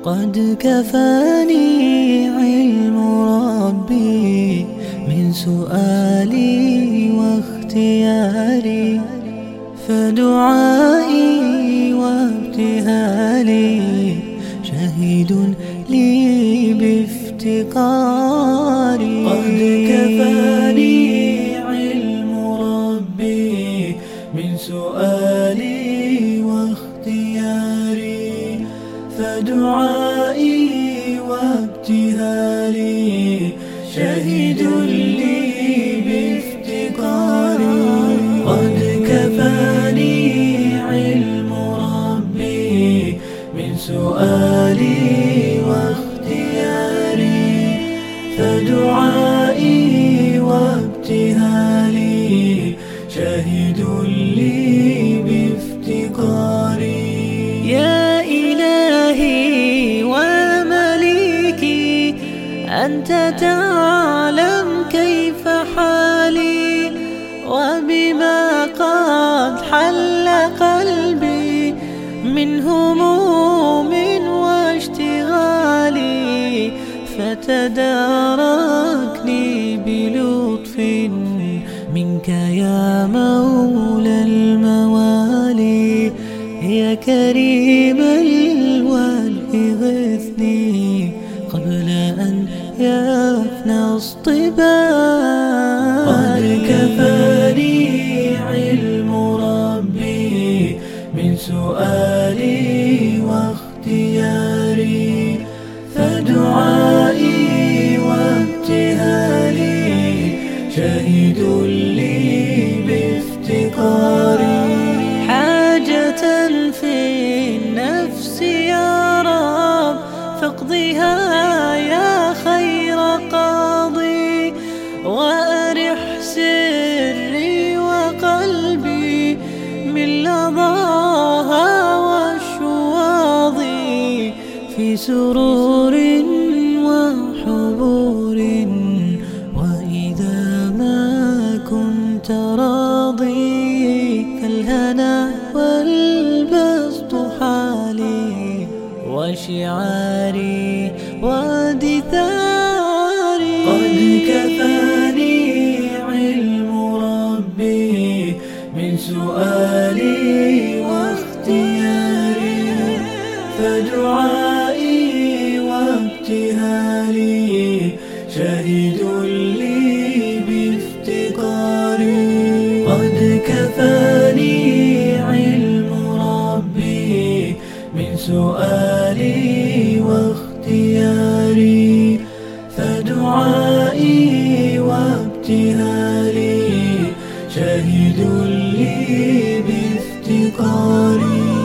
قد كفاني علم ربي من سؤالي واختياري، فدعائي وابتهالي شهيد لي بافتقاري. قد كفاني علم ربي من سؤالي واختياري، فدعائي وابتهالي شهيد لي بافتقاري. قد كفاني علم ربي من سؤالي واختياري، فدعائي وابتهالي شهيد لي بافتقاري. يا إلهي ومليكي أنت تعلم كيف حالي، وبما قد حل قلبي من هموم واشتغالي، فتداركني بلطف منك يا مولى الموالي. يا كريم الوالي غثني قبل أن يفنى اصطبالي. قد كفاني علم ربي من سؤالي واختياري، فدعائي وابتهالي شهيد لي بافتقاري. حاجة في النفس يا رب فاقضها يا خير قاضي، وأرح سري وقلبي من لظاها والشواظي، في سرور وحبور وإذا ما كنت راضي، فالهنا والبسط حالي وشعاري ودثاري. قد كفاني علم ربي من سؤالي واختياري، فدعائي وابتهالي شهيد لي بافتقاري. قد كفاني علم ربي من سؤالي واختياري، فدعائي وابتهالي شهيد لي بافتقاري.